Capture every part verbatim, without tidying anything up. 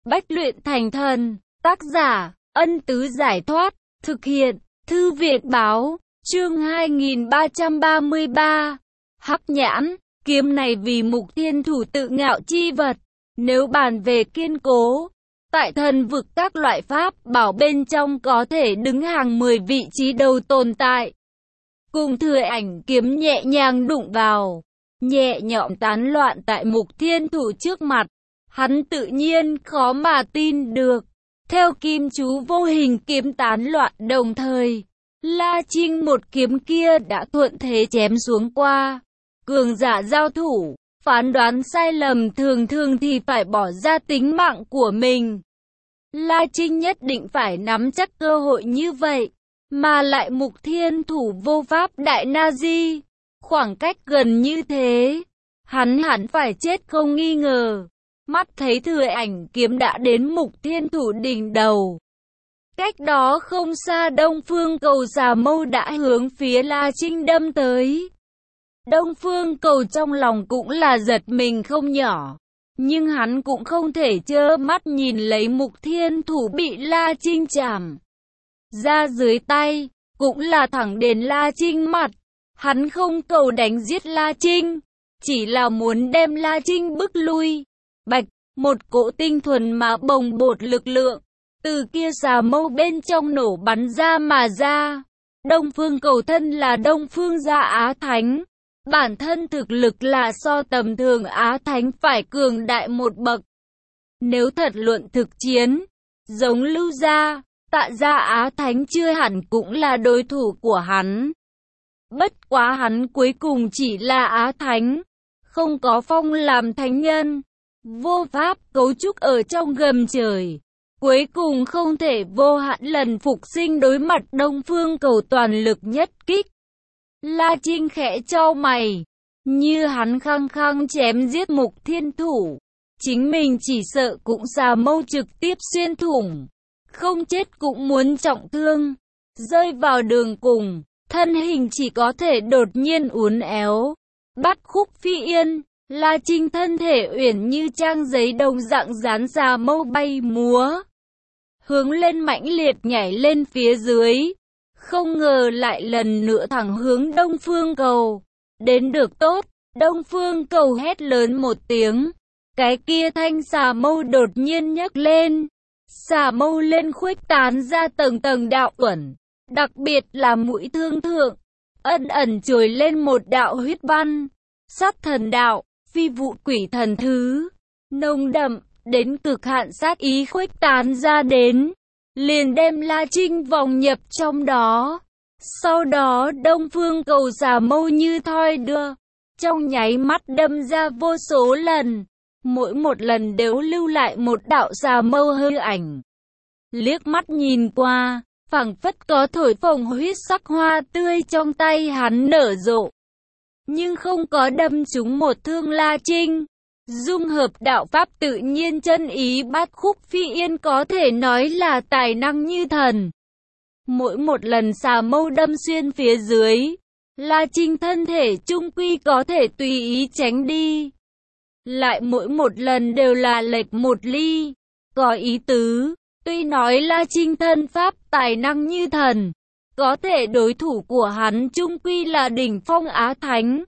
Bách luyện thành thần, tác giả, Ân Tứ Giải Thoát, thực hiện, Thư Viện Báo, chương hai nghìn ba trăm ba mươi ba. Hắc nhãn, kiếm này vì Mục Thiên Thủ tự ngạo chi vật, nếu bàn về kiên cố, tại thần vực các loại pháp bảo bên trong có thể đứng hàng mười vị trí đầu tồn tại. Cùng thừa ảnh kiếm nhẹ nhàng đụng vào, nhẹ nhõm tán loạn tại Mục Thiên Thủ trước mặt, hắn tự nhiên khó mà tin được. Theo kim chú vô hình kiếm tán loạn đồng thời, La Trinh một kiếm kia đã thuận thế chém xuống qua. Cường giả giao thủ, phán đoán sai lầm thường thường thì phải bỏ ra tính mạng của mình. La Trinh nhất định phải nắm chắc cơ hội như vậy, mà lại Mục Thiên Thủ vô pháp đại na di, khoảng cách gần như thế, hắn hẳn phải chết không nghi ngờ. Mắt thấy thừa ảnh kiếm đã đến Mục Thiên Thủ đỉnh đầu. Cách đó không xa Đông Phương Cầu Xà Mâu đã hướng phía La Trinh đâm tới. Đông Phương Cầu trong lòng cũng là giật mình không nhỏ, nhưng hắn cũng không thể trơ mắt nhìn lấy Mục Thiên Thủ bị La Trinh chạm ra dưới tay, cũng là thẳng đến La Trinh mặt. Hắn không cầu đánh giết La Trinh, chỉ là muốn đem La Trinh bức lui. Bạch, một cỗ tinh thuần mà bồng bột lực lượng từ kia xà mâu bên trong nổ bắn ra mà ra. Đông Phương Cầu thân là Đông Phương gia Á Thánh, bản thân thực lực là so tầm thường Á Thánh phải cường đại một bậc. Nếu thật luận thực chiến, giống Lưu gia, Tạ gia Á Thánh chưa hẳn cũng là đối thủ của hắn. Bất quá hắn cuối cùng chỉ là Á Thánh, không có phong làm thánh nhân, vô pháp cấu trúc ở trong gầm trời, cuối cùng không thể vô hạn lần phục sinh đối mặt Đông Phương Cầu toàn lực nhất kích. La Trinh khẽ chau mày, như hắn khăng khăng chém giết Mục Thiên Thủ, chính mình chỉ sợ cũng xà mâu trực tiếp xuyên thủng, không chết cũng muốn trọng thương, rơi vào đường cùng, thân hình chỉ có thể đột nhiên uốn éo, bắt khúc phi yên. La Trinh thân thể uyển như trang giấy đồng dạng dán xà mâu bay múa, hướng lên mãnh liệt nhảy lên phía dưới, không ngờ lại lần nữa thẳng hướng Đông Phương Cầu. Đến được tốt, Đông Phương Cầu hét lớn một tiếng, cái kia thanh xà mâu đột nhiên nhấc lên, xà mâu lên khuếch tán ra tầng tầng đạo uẩn, đặc biệt là mũi thương thượng, ẩn ẩn trồi lên một đạo huyết văn, sát thần đạo. Phi vụ quỷ thần thứ, nồng đậm, đến cực hạn sát ý khuếch tán ra đến, liền đem La Trinh vòng nhập trong đó. Sau đó Đông Phương Cầu xà mâu như thoi đưa, trong nháy mắt đâm ra vô số lần, mỗi một lần đều lưu lại một đạo xà mâu hư ảnh. Liếc mắt nhìn qua, phảng phất có thổi phồng huyết sắc hoa tươi trong tay hắn nở rộ, nhưng không có đâm trúng một thương La Trinh. Dung hợp đạo pháp tự nhiên chân ý bát khúc phi yên có thể nói là tài năng như thần. Mỗi một lần xà mâu đâm xuyên phía dưới, La Trinh thân thể trung quy có thể tùy ý tránh đi. Lại mỗi một lần đều là lệch một ly. Có ý tứ, tuy nói La Trinh thân pháp tài năng như thần, có thể đối thủ của hắn trung quy là đỉnh phong Á Thánh.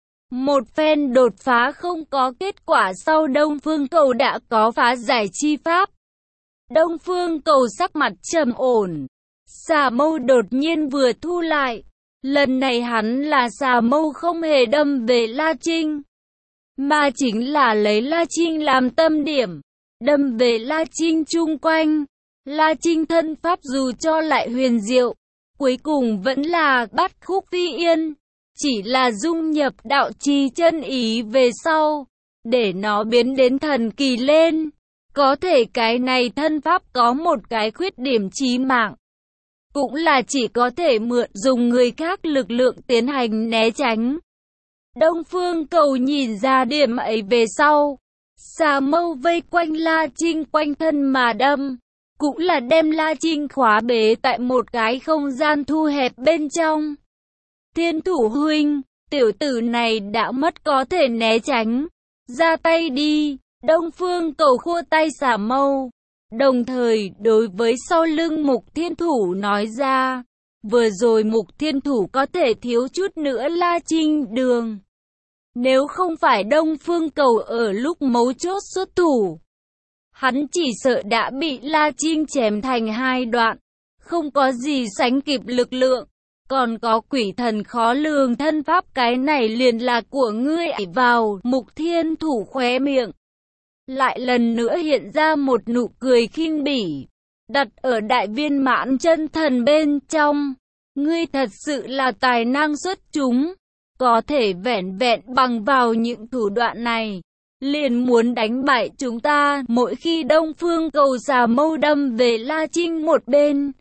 Một phen đột phá không có kết quả sau Đông Phương Cầu đã có phá giải chi pháp. Đông Phương Cầu sắc mặt trầm ổn, xà mâu đột nhiên vừa thu lại. Lần này hắn là xà mâu không hề đâm về La Trinh, mà chính là lấy La Trinh làm tâm điểm, đâm về La Trinh chung quanh. La Trinh thân pháp dù cho lại huyền diệu, cuối cùng vẫn là bắt khúc phi yên, chỉ là dung nhập đạo trì chân ý về sau, để nó biến đến thần kỳ lên. Có thể cái này thân pháp có một cái khuyết điểm chí mạng, cũng là chỉ có thể mượn dùng người khác lực lượng tiến hành né tránh. Đông Phương Cầu nhìn ra điểm ấy về sau, xà mâu vây quanh La Trinh quanh thân mà đâm, cũng là đem La Trinh khóa bế tại một cái không gian thu hẹp bên trong. Thiên Thủ huynh, tiểu tử này đã mất có thể né tránh, ra tay đi. Đông Phương Cầu khua tay xả mâu, đồng thời đối với sau lưng Mục Thiên Thủ nói ra, vừa rồi Mục Thiên Thủ có thể thiếu chút nữa La Trinh đường. Nếu không phải Đông Phương Cầu ở lúc mấu chốt xuất thủ, hắn chỉ sợ đã bị La Trinh chém thành hai đoạn, không có gì sánh kịp lực lượng. Còn có quỷ thần khó lường thân pháp, cái này liền là của ngươi ỷ vào. Mục Thiên Thủ khóe miệng lại lần nữa hiện ra một nụ cười khinh bỉ, đặt ở đại viên mãn chân thần bên trong. Ngươi thật sự là tài năng xuất chúng, có thể vẻn vẹn bằng vào những thủ đoạn này liền muốn đánh bại chúng ta. Mỗi khi Đông Phương Cầu xà mâu đâm về La Trinh một bên,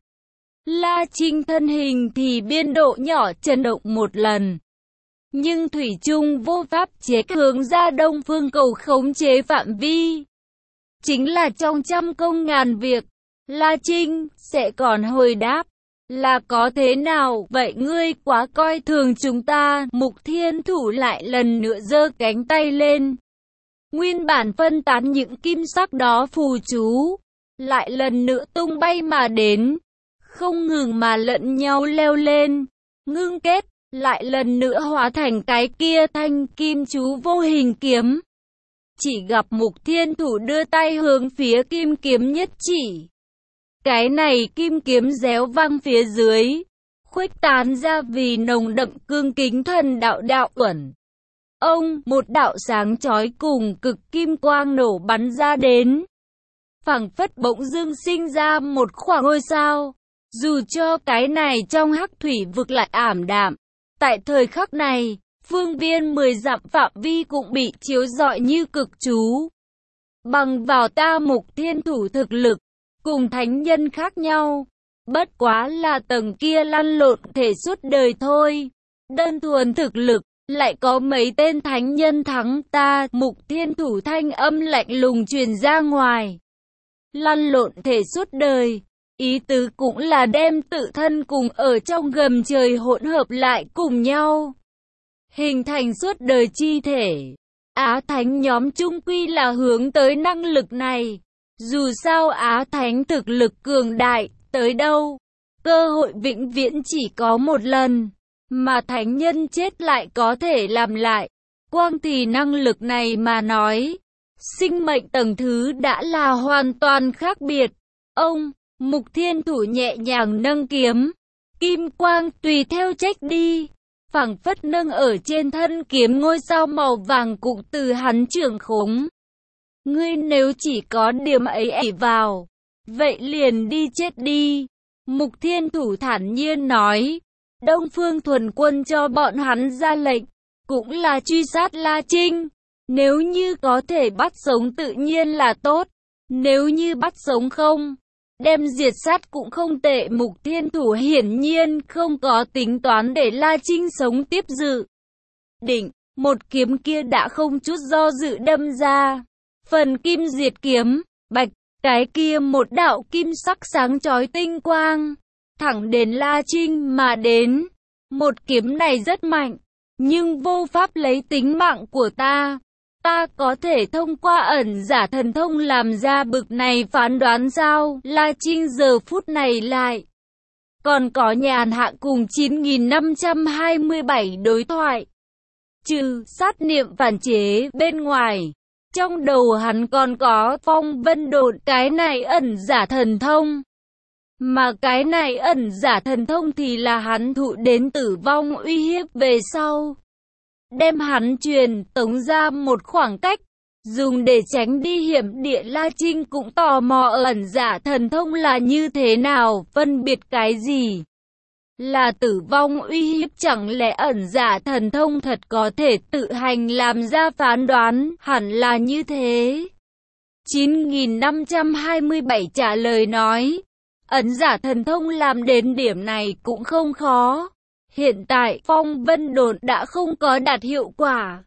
La Trinh thân hình thì biên độ nhỏ chấn động một lần, nhưng thủy chung vô pháp chế hướng ra Đông Phương Cầu khống chế phạm vi. Chính là trong trăm công ngàn việc, La Trinh sẽ còn hồi đáp, là có thế nào vậy, ngươi quá coi thường chúng ta. Mục Thiên Thủ lại lần nữa giơ cánh tay lên, nguyên bản phân tán những kim sắc đó phù chú lại lần nữa tung bay mà đến, không ngừng mà lẫn nhau leo lên, ngưng kết, lại lần nữa hóa thành cái kia thanh kim chú vô hình kiếm. Chỉ gặp Mục Thiên Thủ đưa tay hướng phía kim kiếm nhất chỉ, cái này kim kiếm réo vang phía dưới, khuếch tán ra vì nồng đậm cương kính thần đạo đạo uẩn. Ông, một đạo sáng chói cùng cực kim quang nổ bắn ra đến, phảng phất bỗng dưng sinh ra một khoảng ngôi sao. Dù cho cái này trong hắc thủy vực lại ảm đạm, tại thời khắc này, phương viên mười dặm phạm vi cũng bị chiếu rọi như cực chú. Bằng vào ta Mục Thiên Thủ thực lực, cùng thánh nhân khác nhau, bất quá là tầng kia lăn lộn thể suốt đời thôi. Đơn thuần thực lực, lại có mấy tên thánh nhân thắng ta. Mục Thiên Thủ thanh âm lạnh lùng truyền ra ngoài. Lăn lộn thể suốt đời, ý tứ cũng là đem tự thân cùng ở trong gầm trời hỗn hợp lại cùng nhau, hình thành suốt đời chi thể. Á Thánh nhóm chung quy là hướng tới năng lực này. Dù sao Á Thánh thực lực cường đại tới đâu, cơ hội vĩnh viễn chỉ có một lần, mà thánh nhân chết lại có thể làm lại. Quang thì năng lực này mà nói, sinh mệnh tầng thứ đã là hoàn toàn khác biệt. Ông, Mục Thiên Thủ nhẹ nhàng nâng kiếm, kim quang tùy theo trách đi, phảng phất nâng ở trên thân kiếm ngôi sao màu vàng cũng từ hắn trưởng khống. Ngươi nếu chỉ có điểm ấy ỷ vào, vậy liền đi chết đi. Mục Thiên Thủ thản nhiên nói. Đông Phương Thuần Quân cho bọn hắn ra lệnh, cũng là truy sát La Trinh. Nếu như có thể bắt sống tự nhiên là tốt, nếu như bắt sống không, đem diệt sát cũng không tệ. Mục Thiên Thủ hiển nhiên không có tính toán để La Trinh sống tiếp dự định, một kiếm kia đã không chút do dự đâm ra. Phần kim diệt kiếm, bạch, cái kia một đạo kim sắc sáng chói tinh quang, thẳng đến La Trinh mà đến. Một kiếm này rất mạnh, nhưng vô pháp lấy tính mạng của ta. Ta có thể thông qua ẩn giả thần thông làm ra bực này phán đoán sao? La Trinh giờ phút này lại còn có nhàn hạ cùng chín nghìn năm trăm hai mươi bảy đối thoại. Trừ sát niệm phản chế bên ngoài, trong đầu hắn còn có phong vân độn, cái này ẩn giả thần thông. Mà cái này ẩn giả thần thông thì là hắn thụ đến tử vong uy hiếp về sau, đem hắn truyền tống ra một khoảng cách, dùng để tránh đi hiểm địa. La Trinh cũng tò mò ẩn giả thần thông là như thế nào, phân biệt cái gì là tử vong uy hiếp. Chẳng lẽ ẩn giả thần thông thật có thể tự hành làm ra phán đoán? Hẳn là như thế. chín nghìn năm trăm hai mươi bảy trả lời nói, ẩn giả thần thông làm đến điểm này cũng không khó. Hiện tại phong vân độn đã không có đạt hiệu quả.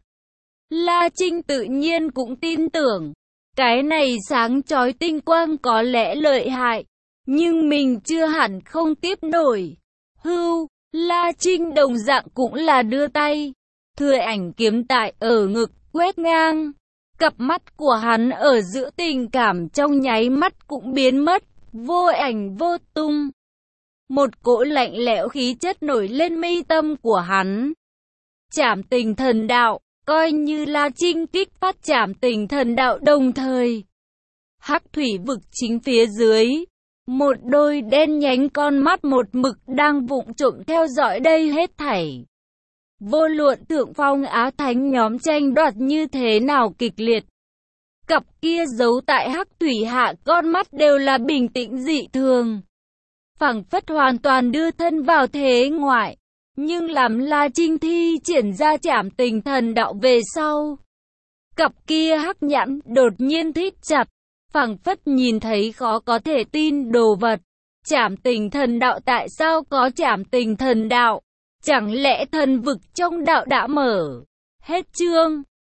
La Trinh tự nhiên cũng tin tưởng, cái này sáng chói tinh quang có lẽ lợi hại, nhưng mình chưa hẳn không tiếp nổi. Hưu, La Trinh đồng dạng cũng là đưa tay, thừa ảnh kiếm tại ở ngực, quét ngang. Cặp mắt của hắn ở giữa tình cảm trong nháy mắt cũng biến mất, vô ảnh vô tung. Một cỗ lạnh lẽo khí chất nổi lên mi tâm của hắn. Trảm tình thần đạo, coi như La Trinh kích phát trảm tình thần đạo đồng thời. Hắc thủy vực chính phía dưới, một đôi đen nhánh con mắt một mực đang vụng trộm theo dõi đây hết thảy. Vô luận Thượng Phong Á Thánh nhóm tranh đoạt như thế nào kịch liệt, cặp kia giấu tại hắc thủy hạ con mắt đều là bình tĩnh dị thường, phảng phất hoàn toàn đưa thân vào thế ngoại. Nhưng làm La Trinh thi triển ra trảm tình thần đạo về sau, cặp kia hắc nhãn đột nhiên thít chặt, phảng phất nhìn thấy khó có thể tin đồ vật. Trảm tình thần đạo, tại sao có trảm tình thần đạo? Chẳng lẽ thần vực trong đạo đã mở? Hết chương.